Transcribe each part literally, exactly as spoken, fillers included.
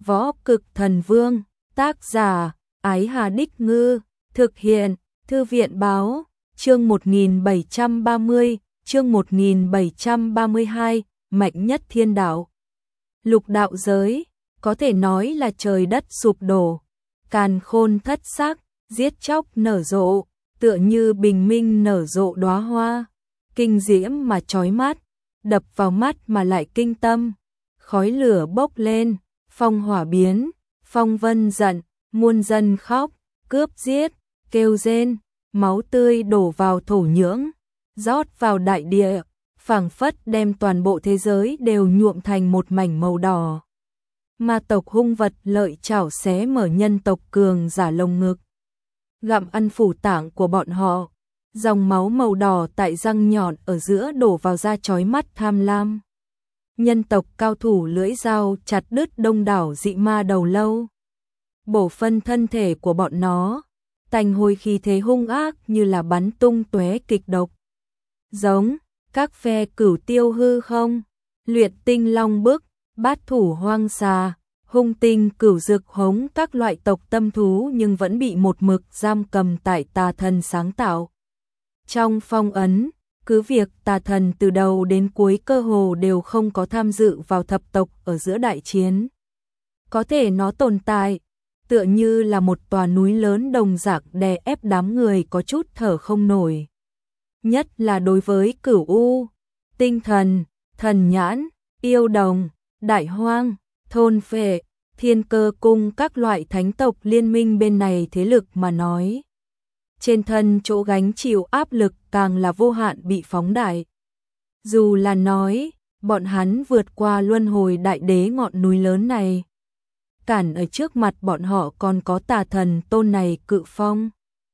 Võ Cực Thần Vương, tác giả, Ái Hà Đích Ngư, thực hiện, Thư viện Báo, chương một nghìn bảy trăm ba mươi, chương một nghìn bảy trăm ba mươi hai, Mạnh Nhất Thiên Đạo. Lục đạo giới, có thể nói là trời đất sụp đổ, càn khôn thất sắc, giết chóc nở rộ, tựa như bình minh nở rộ đóa hoa, kinh diễm mà chói mắt, đập vào mắt mà lại kinh tâm, khói lửa bốc lên, phong hỏa biến, phong vân giận, muôn dân khóc, cướp giết, kêu rên, máu tươi đổ vào thổ nhưỡng, rót vào đại địa, phảng phất đem toàn bộ thế giới đều nhuộm thành một mảnh màu đỏ. Ma tộc hung vật lợi chảo xé mở nhân tộc cường giả lồng ngực, gặm ăn phủ tạng của bọn họ, dòng máu màu đỏ tại răng nhọn ở giữa đổ vào da chói mắt tham lam. Nhân tộc cao thủ lưỡi dao chặt đứt đông đảo dị ma đầu lâu, bổ phân thân thể của bọn nó, tanh hôi khí thế hung ác như là bắn tung tóe kịch độc. Giống các phe cửu tiêu hư không, luyện tinh long bức, bát thủ hoang xà, hung tinh cửu dực hống các loại tộc tâm thú nhưng vẫn bị một mực giam cầm tại tà thần sáng tạo. Trong phong ấn, cứ việc tà thần từ đầu đến cuối cơ hồ đều không có tham dự vào thập tộc ở giữa đại chiến. Có thể nó tồn tại, tựa như là một tòa núi lớn đồng dạng đè ép đám người có chút thở không nổi. Nhất là đối với cửu u, tinh thần, thần nhãn, yêu đồng, đại hoang, thôn phệ, thiên cơ cung các loại thánh tộc liên minh bên này thế lực mà nói. Trên thân chỗ gánh chịu áp lực càng là vô hạn bị phóng đại. Dù là nói, bọn hắn vượt qua luân hồi đại đế ngọn núi lớn này, cản ở trước mặt bọn họ còn có tà thần tôn này cự phong.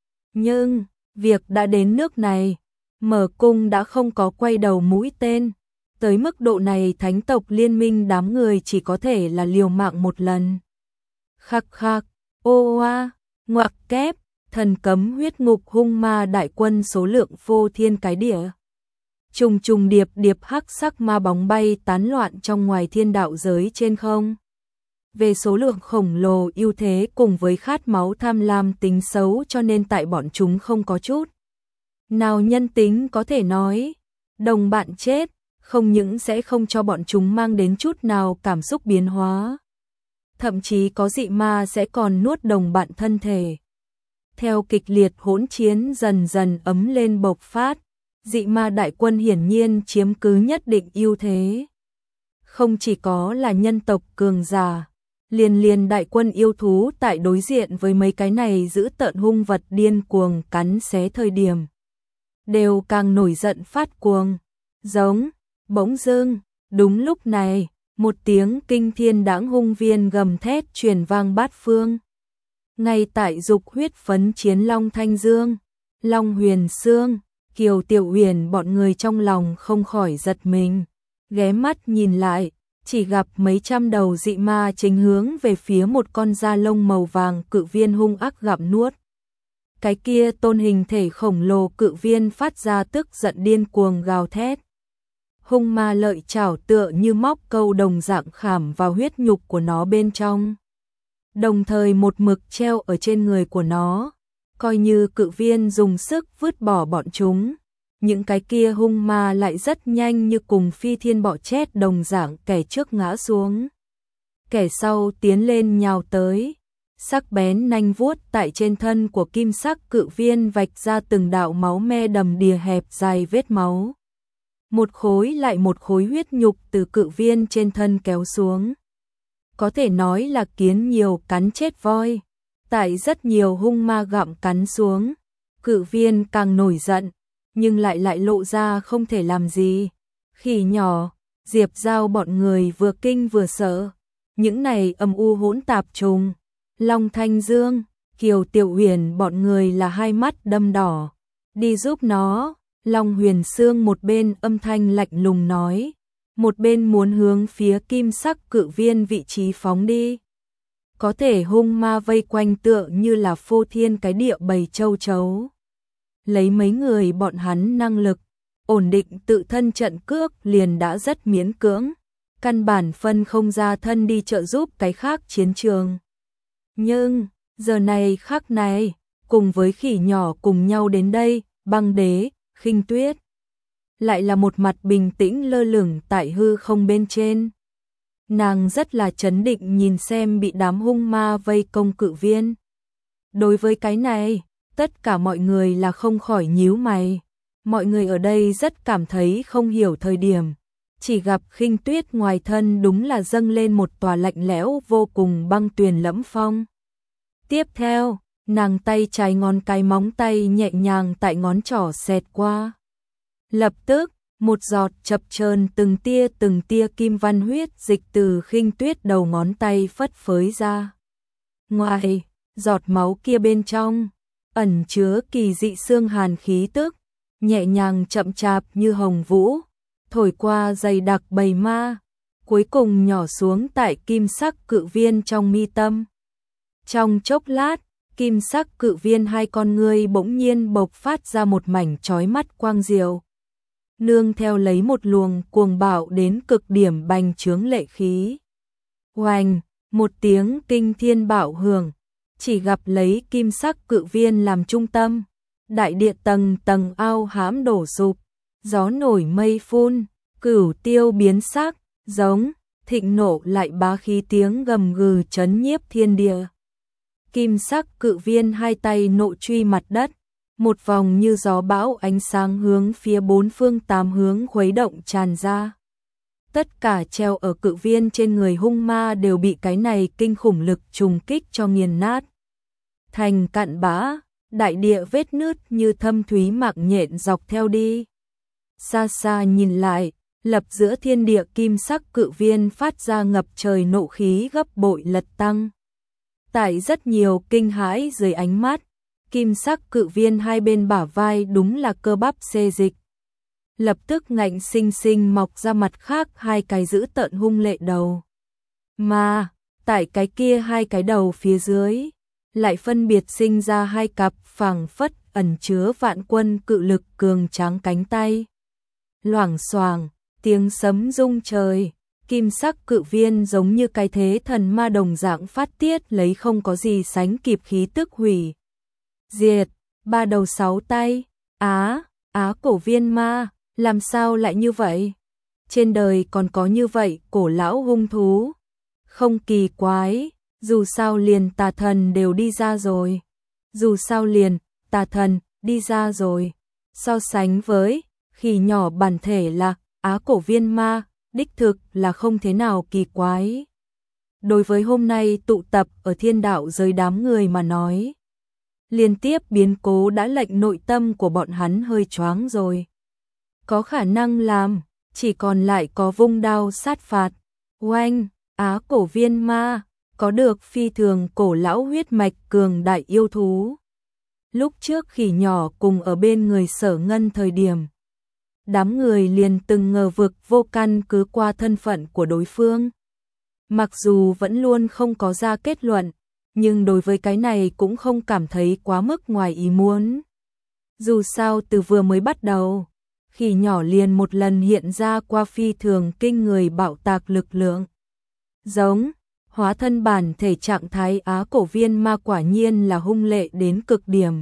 Nhưng, việc đã đến nước này, mở cung đã không có quay đầu mũi tên. Tới mức độ này thánh tộc liên minh đám người chỉ có thể là liều mạng một lần. Khắc khắc, ô oa, ngoặc kép, thần cấm huyết ngục hung ma đại quân số lượng vô thiên cái địa. Trùng trùng điệp điệp hắc sắc ma bóng bay tán loạn trong ngoài thiên đạo giới trên không. Về số lượng khổng lồ ưu thế cùng với khát máu tham lam tính xấu cho nên tại bọn chúng không có chút nào nhân tính có thể nói. Đồng bạn chết, không những sẽ không cho bọn chúng mang đến chút nào cảm xúc biến hóa. Thậm chí có dị ma sẽ còn nuốt đồng bạn thân thể. Theo kịch liệt hỗn chiến dần dần ấm lên bộc phát, dị ma đại quân hiển nhiên chiếm cứ nhất định ưu thế. Không chỉ có là nhân tộc cường giả, liền liền đại quân yêu thú tại đối diện với mấy cái này giữ tợn hung vật điên cuồng cắn xé thời điểm, đều càng nổi giận phát cuồng, giống. Bỗng dưng, đúng lúc này, một tiếng kinh thiên đãng hung viên gầm thét truyền vang bát phương. Ngay tại dục huyết phấn chiến Long Thanh Dương, Long Huyền Sương, Kiều Tiểu Huyền bọn người trong lòng không khỏi giật mình, ghé mắt nhìn lại, chỉ gặp mấy trăm đầu dị ma chính hướng về phía một con da lông màu vàng cự viên hung ác gặm nuốt. Cái kia tôn hình thể khổng lồ cự viên phát ra tức giận điên cuồng gào thét. Hung ma lợi chảo tựa như móc câu đồng dạng khảm vào huyết nhục của nó bên trong. Đồng thời một mực treo ở trên người của nó, coi như cự viên dùng sức vứt bỏ bọn chúng. Những cái kia hung ma lại rất nhanh như cùng phi thiên bọ chét đồng dạng, kẻ trước ngã xuống, kẻ sau tiến lên nhào tới. Sắc bén nanh vuốt tại trên thân của kim sắc cự viên vạch ra từng đạo máu me đầm đìa hẹp dài vết máu. Một khối lại một khối huyết nhục từ cự viên trên thân kéo xuống. Có thể nói là kiến nhiều cắn chết voi. Tại rất nhiều hung ma gặm cắn xuống, cự viên càng nổi giận, nhưng lại lại lộ ra không thể làm gì. Khỉ nhỏ, Diệp Giao bọn người vừa kinh vừa sợ. Những này âm u hỗn tạp trùng, Long Thanh Dương, Kiều Tiểu Huyền bọn người là hai mắt đâm đỏ. Đi giúp nó. Long Huyền Sương một bên âm thanh lạnh lùng nói, một bên muốn hướng phía kim sắc cự viên vị trí phóng đi. Có thể hung ma vây quanh tựa như là phô thiên cái địa bầy châu chấu. Lấy mấy người bọn hắn năng lực, ổn định tự thân trận cước liền đã rất miễn cưỡng. căn bản phân không ra thân đi trợ giúp cái khác chiến trường. Nhưng, giờ này khắc này, cùng với khỉ nhỏ cùng nhau đến đây, Băng Đế, Khinh Tuyết, lại là một mặt bình tĩnh lơ lửng tại hư không bên trên. Nàng rất là trấn định nhìn xem bị đám hung ma vây công Cự Viên. Đối với cái này, tất cả mọi người là không khỏi nhíu mày. Mọi người ở đây rất cảm thấy không hiểu thời điểm. Chỉ gặp Khinh Tuyết ngoài thân đúng là dâng lên một tòa lạnh lẽo vô cùng băng tuyền lẫm phong. Tiếp theo, nàng tay trái ngón cái móng tay nhẹ nhàng tại ngón trỏ xẹt qua. Lập tức, một giọt chập chờn từng tia từng tia kim văn huyết dịch từ Khinh Tuyết đầu ngón tay phất phới ra. Ngoài, giọt máu kia bên trong, ẩn chứa kỳ dị xương hàn khí tức, nhẹ nhàng chậm chạp như hồng vũ, thổi qua dày đặc bầy ma, cuối cùng nhỏ xuống tại kim sắc Cự Viên trong mi tâm. Trong chốc lát, kim sắc Cự Viên hai con ngươi bỗng nhiên bộc phát ra một mảnh chói mắt quang diệu. Nương theo lấy một luồng cuồng bạo đến cực điểm bành trướng lệ khí. Oanh, một tiếng kinh thiên bạo hưởng, chỉ gặp lấy kim sắc Cự Viên làm trung tâm, đại địa tầng tầng ao hãm đổ sụp, gió nổi mây phun, cửu tiêu biến sắc, giống, thịnh nộ lại bá khí tiếng gầm gừ chấn nhiếp thiên địa. Kim sắc Cự Viên hai tay nộ truy mặt đất, một vòng như gió bão ánh sáng hướng phía bốn phương tám hướng khuấy động tràn ra. Tất cả treo ở Cự Viên trên người hung ma đều bị cái này kinh khủng lực trùng kích cho nghiền nát. Thành cặn bã, đại địa vết nứt như thâm thúy mạng nhện dọc theo đi. Xa xa nhìn lại, lập giữa thiên địa kim sắc Cự Viên phát ra ngập trời nộ khí gấp bội lật tăng. Tại rất nhiều kinh hãi dưới ánh mắt, kim sắc Cự Viên hai bên bả vai đúng là cơ bắp xê dịch. Lập tức ngạnh sinh sinh mọc ra mặt khác hai cái dữ tợn hung lệ đầu. Mà, tại cái kia hai cái đầu phía dưới, lại phân biệt sinh ra hai cặp phảng phất ẩn chứa vạn quân cự lực cường tráng cánh tay. Loảng xoảng, tiếng sấm rung trời, kim sắc Cự Viên giống như cái thế thần ma đồng dạng phát tiết lấy không có gì sánh kịp khí tức hủy diệt, ba đầu sáu tay, á, á cổ viên ma, làm sao lại như vậy? Trên đời còn có như vậy cổ lão hung thú? Không kỳ quái, dù sao liền tà thần đều đi ra rồi. Dù sao liền, tà thần, đi ra rồi. So sánh với, khỉ nhỏ bản thể là, á cổ viên ma, đích thực là không thế nào kỳ quái. Đối với hôm nay tụ tập ở thiên đạo giới đám người mà nói, liên tiếp biến cố đã lệnh nội tâm của bọn hắn hơi choáng rồi. Có khả năng làm, chỉ còn lại có vung đao sát phạt. Oanh, á cổ viên ma, có được phi thường cổ lão huyết mạch cường đại yêu thú. Lúc trước khỉ nhỏ cùng ở bên người Sở Ngân thời điểm, đám người liền từng ngờ vực vô căn cứ qua thân phận của đối phương. Mặc dù vẫn luôn không có ra kết luận, nhưng đối với cái này cũng không cảm thấy quá mức ngoài ý muốn. Dù sao từ vừa mới bắt đầu, khỉ nhỏ liền một lần hiện ra qua phi thường kinh người bạo tạc lực lượng. Giống, hóa thân bản thể trạng thái á cổ viên ma quả nhiên là hung lệ đến cực điểm.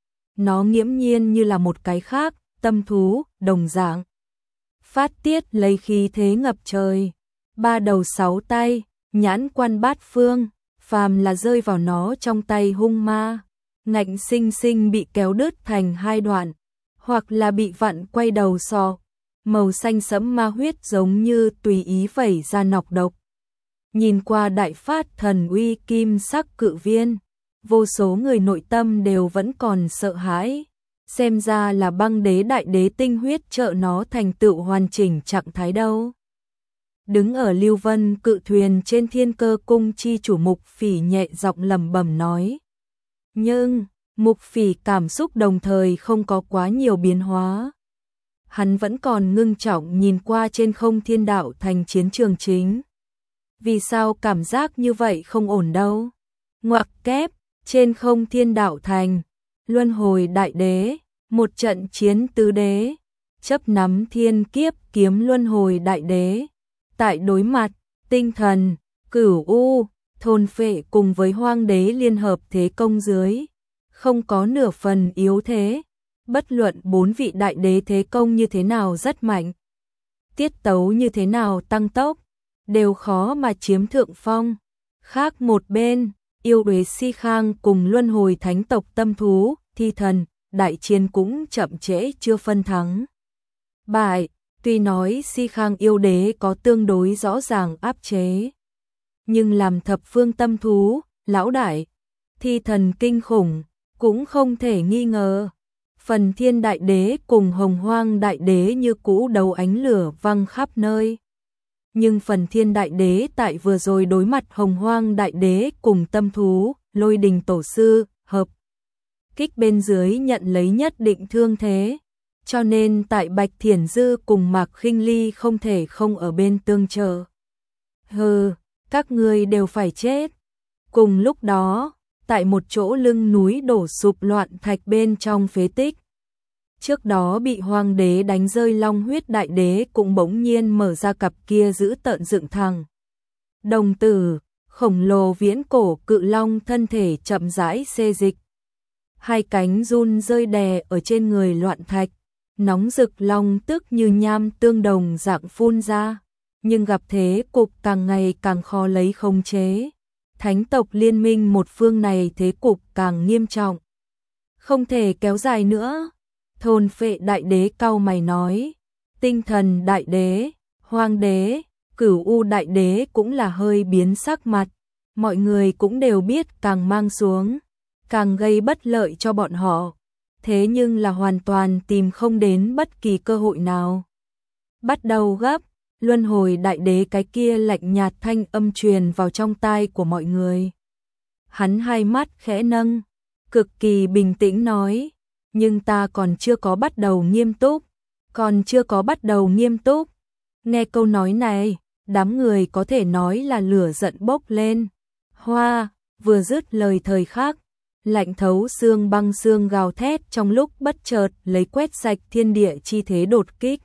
Nó nghiễm nhiên như là một cái khác, tâm thú, đồng dạng. Phát tiết lấy khí thế ngập trời, ba đầu sáu tay, nhãn quan bát phương, phàm là rơi vào nó trong tay hung ma, ngạnh sinh sinh bị kéo đứt thành hai đoạn, hoặc là bị vặn quay đầu sọ, màu xanh sẫm ma huyết giống như tùy ý vẩy ra nọc độc. Nhìn qua đại phát thần uy kim sắc Cự Viên, vô số người nội tâm đều vẫn còn sợ hãi, xem ra là Băng Đế đại đế tinh huyết trợ nó thành tựu hoàn chỉnh trạng thái đâu. Đứng ở Lưu Vân Cự thuyền trên Thiên Cơ cung chi chủ Mục Phỉ nhẹ giọng lẩm bẩm nói. Nhưng, Mục Phỉ cảm xúc đồng thời không có quá nhiều biến hóa. Hắn vẫn còn ngưng trọng nhìn qua trên không thiên đạo thành chiến trường chính. Vì sao cảm giác như vậy không ổn đâu? Ngoặc kép, trên không thiên đạo thành, luân hồi đại đế, một trận chiến tứ đế, chấp nắm thiên kiếp kiếm luân hồi đại đế, Tại đối mặt, tinh thần, Cửu U, thôn phệ cùng với Hoang Đế liên hợp thế công dưới, không có nửa phần yếu thế. Bất luận bốn vị đại đế thế công như thế nào rất mạnh, tiết tấu như thế nào tăng tốc, đều khó mà chiếm thượng phong. Khác một bên, yêu đế Si Khang cùng luân hồi thánh tộc tâm thú, thi thần, đại chiến cũng chậm trễ chưa phân thắng bại. Tuy nói Si Khang yêu đế có tương đối rõ ràng áp chế, nhưng làm thập phương tâm thú, lão đại, thi thần kinh khủng, cũng không thể nghi ngờ. Phần thiên đại đế cùng hồng hoang đại đế như cũ đấu ánh lửa văng khắp nơi. Nhưng phần thiên đại đế tại vừa rồi đối mặt hồng hoang đại đế cùng tâm thú, lôi đình tổ sư, hợp kích bên dưới nhận lấy nhất định thương thế. Cho nên tại Bạch Thiển Dư cùng Mạc Khinh Ly không thể không ở bên tương trợ. Hừ, các ngươi đều phải chết. Cùng lúc đó, tại một chỗ lưng núi đổ sụp loạn thạch bên trong phế tích, trước đó bị Hoàng đế đánh rơi long huyết đại đế cũng bỗng nhiên mở ra cặp kia giữ tợn dựng thẳng đồng tử, khổng lồ viễn cổ cự long thân thể chậm rãi xê dịch. Hai cánh run rơi đè ở trên người loạn thạch, nóng rực long tức như nham tương đồng dạng phun ra, nhưng gặp thế cục càng ngày càng khó lấy khống chế. Thánh tộc liên minh một phương này thế cục càng nghiêm trọng, không thể kéo dài nữa. Thôn phệ đại đế cau mày nói, tinh thần đại đế, Hoang đế, Cửu U đại đế cũng là hơi biến sắc mặt. Mọi người cũng đều biết càng mang xuống, càng gây bất lợi cho bọn họ. Thế nhưng là hoàn toàn tìm không đến bất kỳ cơ hội nào. Bắt đầu gấp, luân hồi đại đế cái kia lạnh nhạt thanh âm truyền vào trong tai của mọi người. Hắn hai mắt khẽ nâng, cực kỳ bình tĩnh nói, nhưng ta còn chưa có bắt đầu nghiêm túc, còn chưa có bắt đầu nghiêm túc. Nghe câu nói này, đám người có thể nói là lửa giận bốc lên. Hoa, vừa dứt lời thời khắc, lạnh thấu xương băng xương gào thét trong lúc bất chợt lấy quét sạch thiên địa chi thế đột kích.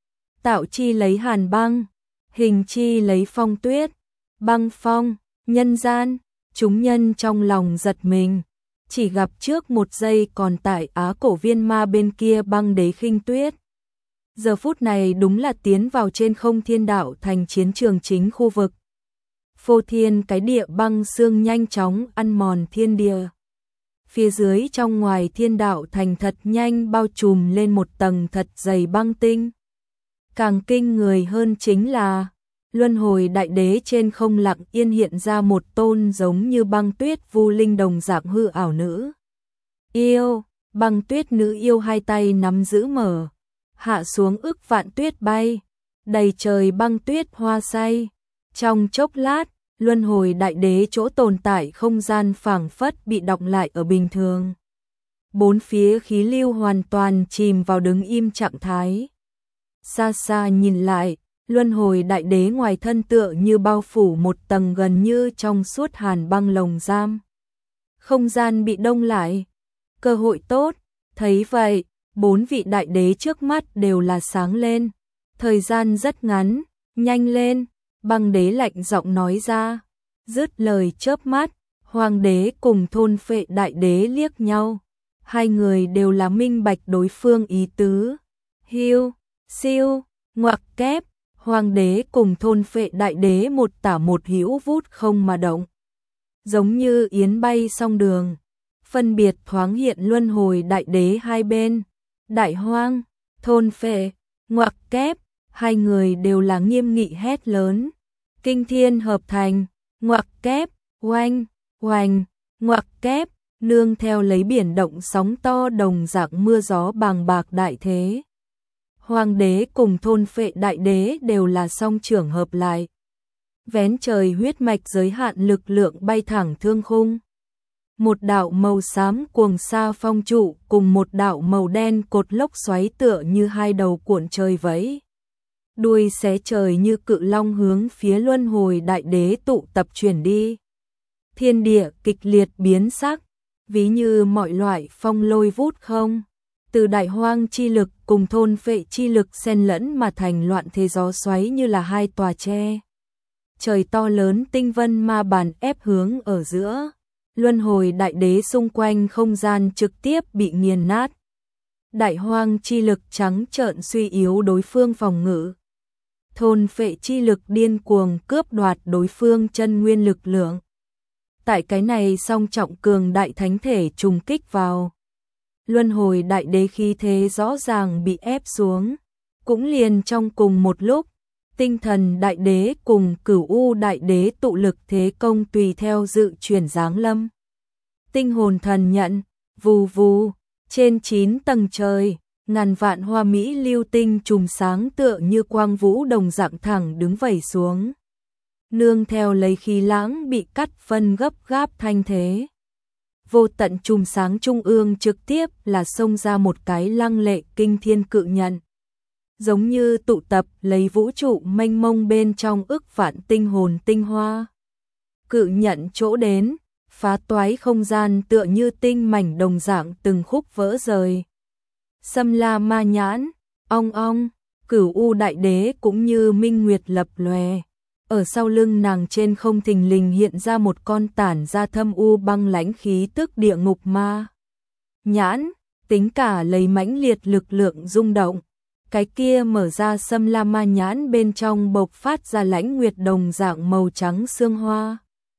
Tạo chi lấy hàn băng, hình chi lấy phong tuyết, băng phong, nhân gian, chúng nhân trong lòng giật mình. Chỉ gặp trước một giây còn tại Á Cổ Viên Ma bên kia băng đế Khinh Tuyết. Giờ phút này đúng là tiến vào trên không thiên đạo thành chiến trường chính khu vực. Phô thiên cái địa băng xương nhanh chóng ăn mòn thiên địa. Phía dưới trong ngoài thiên đạo thành thật nhanh bao trùm lên một tầng thật dày băng tinh. Càng kinh người hơn chính là luân hồi đại đế trên không lặng yên hiện ra một tôn giống như băng tuyết vu linh đồng dạng hư ảo nữ yêu. Băng tuyết nữ yêu hai tay nắm giữ mở, hạ xuống ức vạn tuyết bay, đầy trời băng tuyết hoa say. Trong chốc lát, luân hồi đại đế chỗ tồn tại không gian phảng phất bị đọng lại ở bình thường. Bốn phía khí lưu hoàn toàn chìm vào đứng im trạng thái. Xa xa nhìn lại, luân hồi đại đế ngoài thân tựa như bao phủ một tầng gần như trong suốt hàn băng lồng giam. Không gian bị đông lại. Cơ hội tốt, thấy vậy, bốn vị đại đế trước mắt đều là sáng lên. Thời gian rất ngắn, nhanh lên, băng đế lạnh giọng nói ra. Dứt lời chớp mắt, Hoàng đế cùng thôn phệ đại đế liếc nhau. Hai người đều là minh bạch đối phương ý tứ. Hiu, siêu, ngoặc kép, Hoàng đế cùng thôn phệ đại đế một tả một hữu vút không mà động. Giống như yến bay song đường, phân biệt thoáng hiện luân hồi đại đế hai bên. Đại hoang, thôn phệ, ngoặc kép, hai người đều là nghiêm nghị hét lớn. Kinh thiên hợp thành, ngoặc kép, oanh, oanh, ngoặc kép, nương theo lấy biển động sóng to đồng dạng mưa gió bàng bạc đại thế. Hoàng đế cùng thôn phệ đại đế đều là song trưởng hợp lại. Vén trời huyết mạch giới hạn lực lượng bay thẳng thương khung. Một đạo màu xám cuồng sa phong trụ cùng một đạo màu đen cột lốc xoáy tựa như hai đầu cuộn trời vẫy. Đuôi xé trời như cự long hướng phía luân hồi đại đế tụ tập chuyển đi. Thiên địa kịch liệt biến sắc, ví như mọi loại phong lôi vút không. Từ đại hoang chi lực cùng thôn phệ chi lực xen lẫn mà thành loạn thế gió xoáy như là hai tòa tre. Trời to lớn tinh vân ma bản ép hướng ở giữa. Luân hồi đại đế xung quanh không gian trực tiếp bị nghiền nát. Đại hoang chi lực trắng trợn suy yếu đối phương phòng ngự. Thôn phệ chi lực điên cuồng cướp đoạt đối phương chân nguyên lực lượng. Tại cái này song trọng cường đại thánh thể trùng kích vào. Luân hồi đại đế khí thế rõ ràng bị ép xuống. Cũng liền trong cùng một lúc, tinh thần đại đế cùng cửu u đại đế tụ lực thế công tùy theo dự chuyển giáng lâm. Tinh hồn thần nhận, vù vù, trên chín tầng trời, ngàn vạn hoa mỹ lưu tinh trùm sáng tựa như quang vũ đồng dạng thẳng đứng vẩy xuống. Nương theo lấy khí lãng bị cắt phân gấp gáp thanh thế. Vô tận chùm sáng trung ương trực tiếp là xông ra một cái lăng lệ kinh thiên cự nhận. Giống như tụ tập lấy vũ trụ mênh mông bên trong ức vạn tinh hồn tinh hoa. Cự nhận chỗ đến, phá toái không gian tựa như tinh mảnh đồng dạng từng khúc vỡ rời. Xâm la ma nhãn, ong ong, cửu u đại đế cũng như minh nguyệt lập lòe. Ở sau lưng nàng trên không thình lình hiện ra một con tản ra thâm u băng lãnh khí tức địa ngục ma. Nhãn, tính cả lấy mãnh liệt lực lượng rung động. Cái kia mở ra xâm la ma nhãn bên trong bộc phát ra lãnh nguyệt đồng dạng màu trắng xương hoa.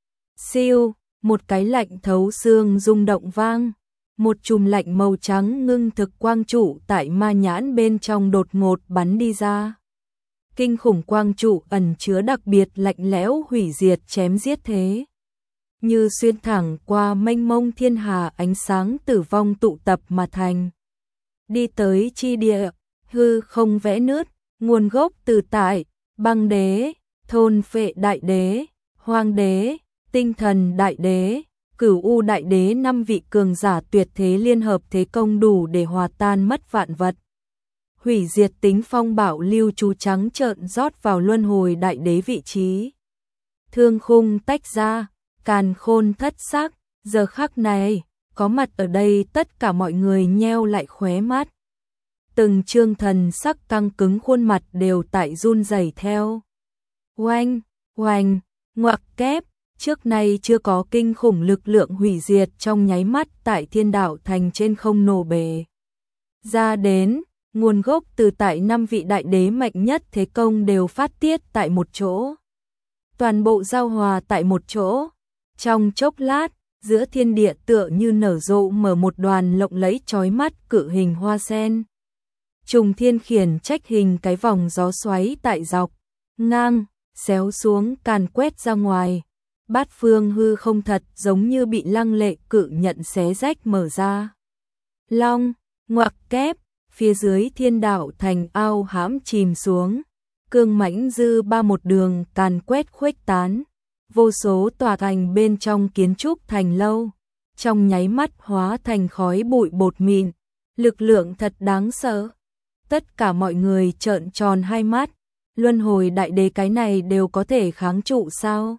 Siêu, một cái lạnh thấu xương rung động vang. Một chùm lạnh màu trắng ngưng thực quang trụ tại ma nhãn bên trong đột ngột bắn đi ra. Kinh khủng quang trụ ẩn chứa đặc biệt lạnh lẽo hủy diệt chém giết thế. Như xuyên thẳng qua mênh mông thiên hà ánh sáng tử vong tụ tập mà thành. Đi tới chi địa, hư không vẽ nứt, nguồn gốc từ tại, băng đế, thôn phệ đại đế, hoang đế, tinh thần đại đế, cửu u đại đế năm vị cường giả tuyệt thế liên hợp thế công đủ để hòa tan mất vạn vật. Hủy diệt tính phong bạo lưu chú trắng trợn rót vào luân hồi đại đế vị trí. Thương khung tách ra, càn khôn thất sắc, giờ khắc này, có mặt ở đây tất cả mọi người nheo lại khóe mắt. Từng trương thần sắc căng cứng khuôn mặt đều tại run rẩy theo. Oanh, oanh, ngoặc kép, trước nay chưa có kinh khủng lực lượng hủy diệt trong nháy mắt tại thiên đạo thành trên không nổ bể. Ra đến, nguồn gốc từ tại năm vị đại đế mạnh nhất thế công đều phát tiết tại một chỗ. Toàn bộ giao hòa tại một chỗ. Trong chốc lát, giữa thiên địa tựa như nở rộ mở một đoàn lộng lẫy chói mắt cự hình hoa sen. Trùng thiên khiển trách hình cái vòng gió xoáy tại dọc, ngang, xéo xuống càn quét ra ngoài. Bát phương hư không thật giống như bị lăng lệ cự nhận xé rách mở ra. Long, ngoặc kép, phía dưới thiên đạo thành ao hãm chìm xuống. Cương mãnh dư ba một đường càn quét khuếch tán. Vô số tòa thành bên trong kiến trúc thành lâu. Trong nháy mắt hóa thành khói bụi bột mịn. Lực lượng thật đáng sợ. Tất cả mọi người trợn tròn hai mắt. Luân hồi đại đế cái này đều có thể kháng trụ sao?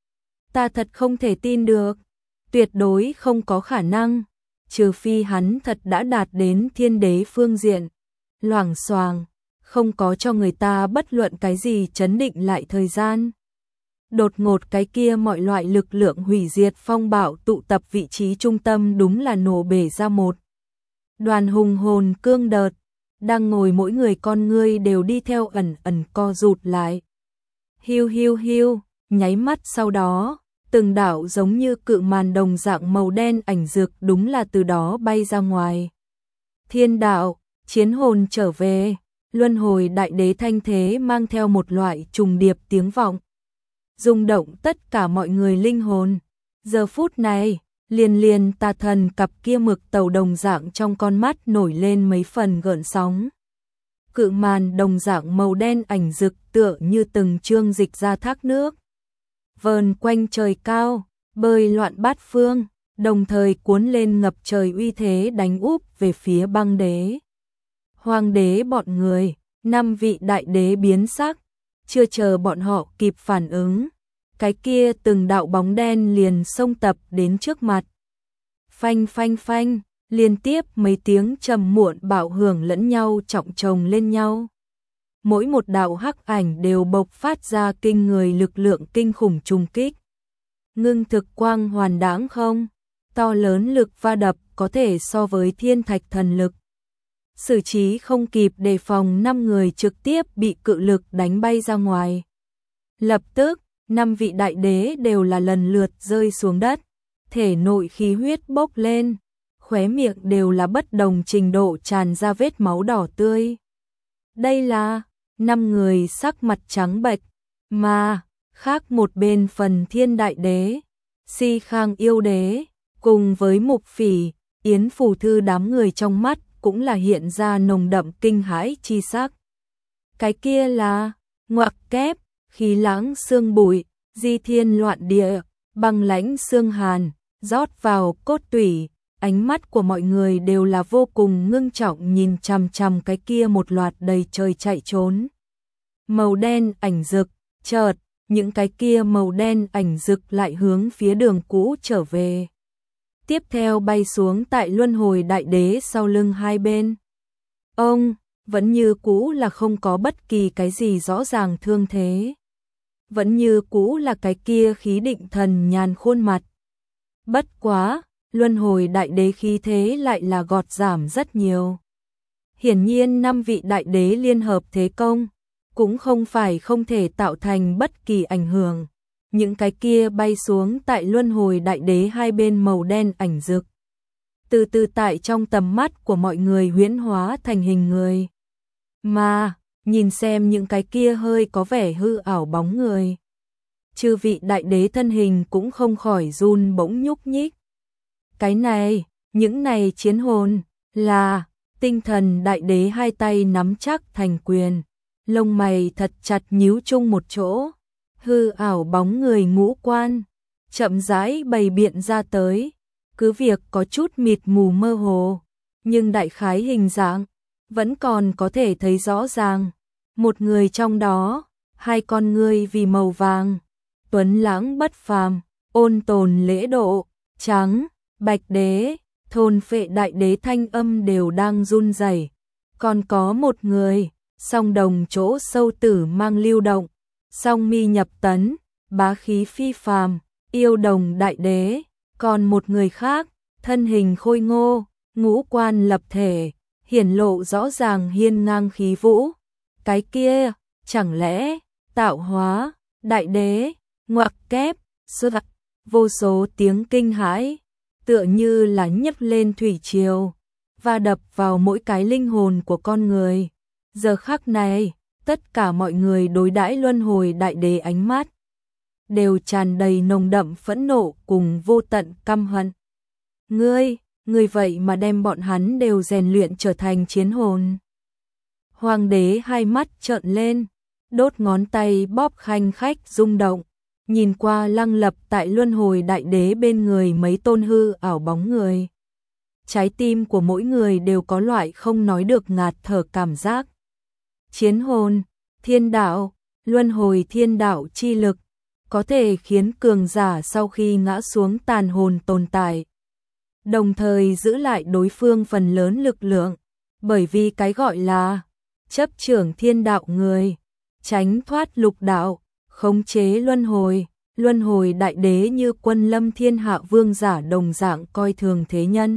Ta thật không thể tin được. Tuyệt đối không có khả năng. Trừ phi hắn thật đã đạt đến thiên đế phương diện. Loảng xoàng, không có cho người ta bất luận cái gì chấn định lại thời gian. Đột ngột cái kia mọi loại lực lượng hủy diệt phong bạo tụ tập vị trí trung tâm đúng là nổ bể ra một. Đoàn hùng hồn cương đợt, đang ngồi mỗi người con ngươi đều đi theo ẩn ẩn co rụt lại. Hiu hiu hiu, nháy mắt sau đó, từng đạo giống như cự màn đồng dạng màu đen ảnh dược đúng là từ đó bay ra ngoài. Thiên đạo, chiến hồn trở về, luân hồi đại đế thanh thế mang theo một loại trùng điệp tiếng vọng. Rung động tất cả mọi người linh hồn. Giờ phút này, liền liền tà thần cặp kia mực tàu đồng dạng trong con mắt nổi lên mấy phần gợn sóng. Cự màn đồng dạng màu đen ảnh rực tựa như từng chương dịch ra thác nước. Vờn quanh trời cao, bơi loạn bát phương, đồng thời cuốn lên ngập trời uy thế đánh úp về phía băng đế. Hoàng đế bọn người, năm vị đại đế biến sắc, chưa chờ bọn họ kịp phản ứng. Cái kia từng đạo bóng đen liền xông tập đến trước mặt. Phanh phanh phanh, liên tiếp mấy tiếng trầm muộn bạo hưởng lẫn nhau trọng chồng lên nhau. Mỗi một đạo hắc ảnh đều bộc phát ra kinh người lực lượng kinh khủng trùng kích. Ngưng thực quang hoàn đáng không? To lớn lực va đập có thể so với thiên thạch thần lực. Xử trí không kịp đề phòng, năm người trực tiếp bị cự lực đánh bay ra ngoài. Lập tức, năm vị đại đế đều là lần lượt rơi xuống đất, thể nội khí huyết bốc lên, khóe miệng đều là bất đồng trình độ tràn ra vết máu đỏ tươi. Đây là năm người sắc mặt trắng bệch, mà khác một bên phần thiên đại đế, Si Khang yêu đế, cùng với Mục Phỉ, Yến Phù Thư đám người trong mắt cũng là hiện ra nồng đậm kinh hãi chi sắc. Cái kia là ngoặc kép, khí lãng xương bụi, di thiên loạn địa, băng lãnh xương hàn, rót vào cốt tủy. Ánh mắt của mọi người đều là vô cùng ngưng trọng nhìn chằm chằm cái kia một loạt đầy trời chạy trốn. Màu đen ảnh rực, chợt, những cái kia màu đen ảnh rực lại hướng phía đường cũ trở về. Tiếp theo bay xuống tại luân hồi đại đế sau lưng hai bên. Ông, vẫn như cũ là không có bất kỳ cái gì rõ ràng thương thế. Vẫn như cũ là cái kia khí định thần nhàn khuôn mặt. Bất quá, luân hồi đại đế khí thế lại là gọt giảm rất nhiều. Hiển nhiên năm vị đại đế liên hợp thế công, cũng không phải không thể tạo thành bất kỳ ảnh hưởng. Những cái kia bay xuống tại luân hồi đại đế hai bên màu đen ảnh rực. Từ từ tại trong tầm mắt của mọi người huyễn hóa thành hình người. Mà, nhìn xem những cái kia hơi có vẻ hư ảo bóng người. Chư vị đại đế thân hình cũng không khỏi run bỗng nhúc nhích. Cái này, những này chiến hồn, là, tinh thần đại đế hai tay nắm chắc thành quyền. Lông mày thật chặt nhíu chung một chỗ. Hư ảo bóng người ngũ quan, chậm rãi bày biện ra tới, cứ việc có chút mịt mù mơ hồ, nhưng đại khái hình dạng vẫn còn có thể thấy rõ ràng. Một người trong đó, hai con ngươi vì màu vàng, tuấn lãng bất phàm, ôn tồn lễ độ, trắng, bạch đế, thôn phệ đại đế thanh âm đều đang run rẩy. Còn có một người, song đồng chỗ sâu tử mang lưu động, song mi nhập tấn, bá khí phi phàm, yêu đồng đại đế. Còn một người khác, thân hình khôi ngô, ngũ quan lập thể, hiển lộ rõ ràng hiên ngang khí vũ. Cái kia, chẳng lẽ, tạo hóa, đại đế, ngoặc kép, xuất vô số tiếng kinh hãi, tựa như là nhấc lên thủy triều, và đập vào mỗi cái linh hồn của con người. Giờ khắc này, tất cả mọi người đối đãi luân hồi đại đế ánh mắt đều tràn đầy nồng đậm phẫn nộ cùng vô tận căm hận. Ngươi, ngươi vậy mà đem bọn hắn đều rèn luyện trở thành chiến hồn. Hoàng đế hai mắt trợn lên, đốt ngón tay bóp khanh khách rung động, nhìn qua lăng lập tại luân hồi đại đế bên người mấy tôn hư ảo bóng người. Trái tim của mỗi người đều có loại không nói được ngạt thở cảm giác. Chiến hồn, thiên đạo, luân hồi thiên đạo chi lực, có thể khiến cường giả sau khi ngã xuống tàn hồn tồn tại, đồng thời giữ lại đối phương phần lớn lực lượng, bởi vì cái gọi là chấp trưởng thiên đạo người, tránh thoát lục đạo, khống chế luân hồi, luân hồi đại đế như quân lâm thiên hạ vương giả đồng dạng coi thường thế nhân.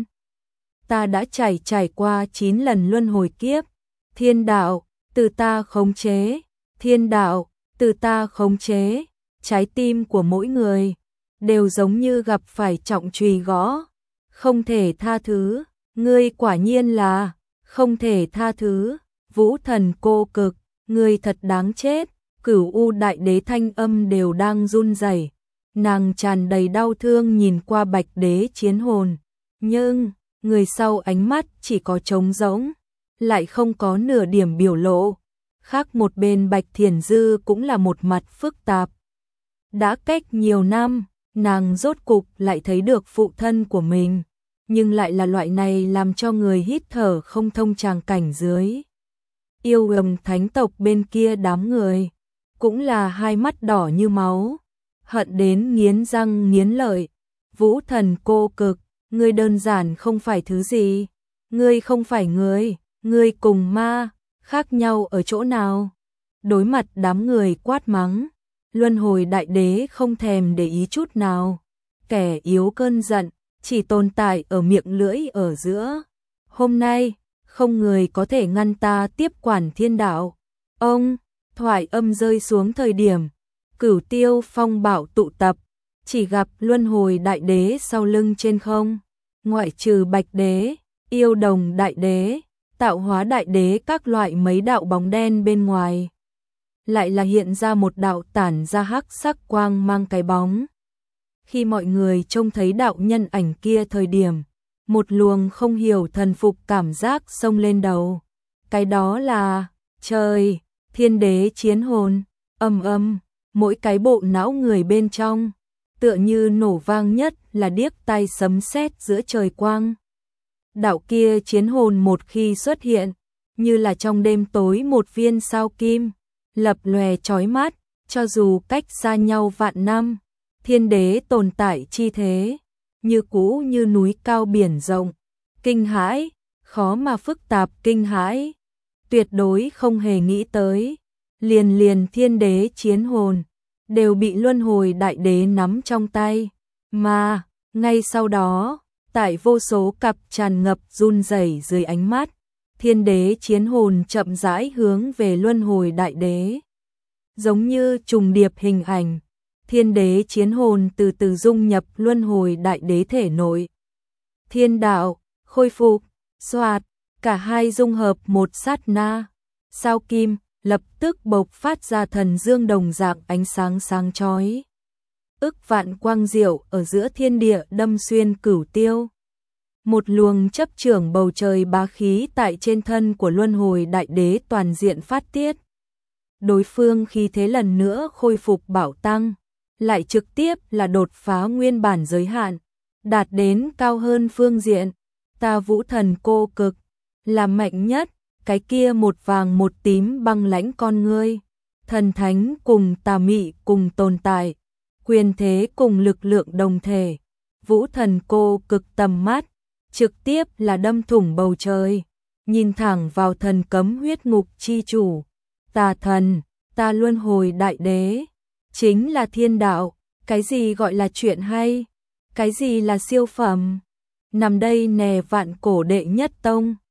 Ta đã trải trải qua chín lần luân hồi kiếp, thiên đạo, từ ta khống chế, thiên đạo, từ ta khống chế. Trái tim của mỗi người đều giống như gặp phải trọng chùy gõ, không thể tha thứ, ngươi quả nhiên là không thể tha thứ, vũ thần cô cực, ngươi thật đáng chết. Cửu U đại đế thanh âm đều đang run rẩy, nàng tràn đầy đau thương nhìn qua bạch đế chiến hồn, nhưng người sau ánh mắt chỉ có trống rỗng, lại không có nửa điểm biểu lộ. Khác một bên Bạch Thiền Dư cũng là một mặt phức tạp. Đã cách nhiều năm, nàng rốt cục lại thấy được phụ thân của mình, nhưng lại là loại này làm cho người hít thở không thông tràng cảnh dưới. Yêu ầm thánh tộc bên kia đám người, cũng là hai mắt đỏ như máu, hận đến nghiến răng nghiến lợi. Vũ thần cô cực, ngươi đơn giản không phải thứ gì, ngươi không phải người, ngươi cùng ma, khác nhau ở chỗ nào? Đối mặt đám người quát mắng, Luân Hồi Đại Đế không thèm để ý chút nào, kẻ yếu cơn giận, chỉ tồn tại ở miệng lưỡi ở giữa. Hôm nay, không người có thể ngăn ta tiếp quản thiên đạo. Ông, thoại âm rơi xuống thời điểm, Cửu Tiêu phong bảo tụ tập, chỉ gặp Luân Hồi Đại Đế sau lưng trên không, ngoại trừ Bạch Đế, Yêu Đồng Đại Đế, Tạo Hóa Đại Đế các loại mấy đạo bóng đen bên ngoài. Lại là hiện ra một đạo tản ra hắc sắc quang mang cái bóng. Khi mọi người trông thấy đạo nhân ảnh kia thời điểm, một luồng không hiểu thần phục cảm giác xông lên đầu. Cái đó là, trời, thiên đế chiến hồn, âm âm, mỗi cái bộ não người bên trong, tựa như nổ vang nhất là điếc tai sấm sét giữa trời quang. Đạo kia chiến hồn một khi xuất hiện, như là trong đêm tối một viên sao kim, lập lòe chói mắt, cho dù cách xa nhau vạn năm, thiên đế tồn tại chi thế, như cũ như núi cao biển rộng, kinh hãi, khó mà phức tạp kinh hãi, tuyệt đối không hề nghĩ tới, liền liền thiên đế chiến hồn, đều bị Luân Hồi Đại Đế nắm trong tay, mà, ngay sau đó, tại vô số cặp tràn ngập run rẩy dưới ánh mắt, thiên đế chiến hồn chậm rãi hướng về Luân Hồi Đại Đế. Giống như trùng điệp hình ảnh, thiên đế chiến hồn từ từ dung nhập Luân Hồi Đại Đế thể nội. Thiên đạo, khôi phục, xoạt, cả hai dung hợp một sát na. Sao kim, lập tức bộc phát ra thần dương đồng dạng ánh sáng sáng chói. Ức vạn quang diệu ở giữa thiên địa đâm xuyên cửu tiêu. Một luồng chấp trưởng bầu trời bá khí tại trên thân của Luân Hồi Đại Đế toàn diện phát tiết. Đối phương khi thế lần nữa khôi phục bảo tăng, lại trực tiếp là đột phá nguyên bản giới hạn, đạt đến cao hơn phương diện. Ta Vũ Thần cô cực, là mạnh nhất, cái kia một vàng một tím băng lãnh con ngươi, thần thánh cùng tà mị cùng tồn tại, quyền thế cùng lực lượng đồng thể. Vũ Thần cô cực tầm mắt, trực tiếp là đâm thủng bầu trời, nhìn thẳng vào thần cấm huyết ngục chi chủ. Ta thần, ta Luân Hồi Đại Đế, chính là thiên đạo, cái gì gọi là chuyện hay, cái gì là siêu phẩm. Nằm đây nè vạn cổ đệ nhất tông,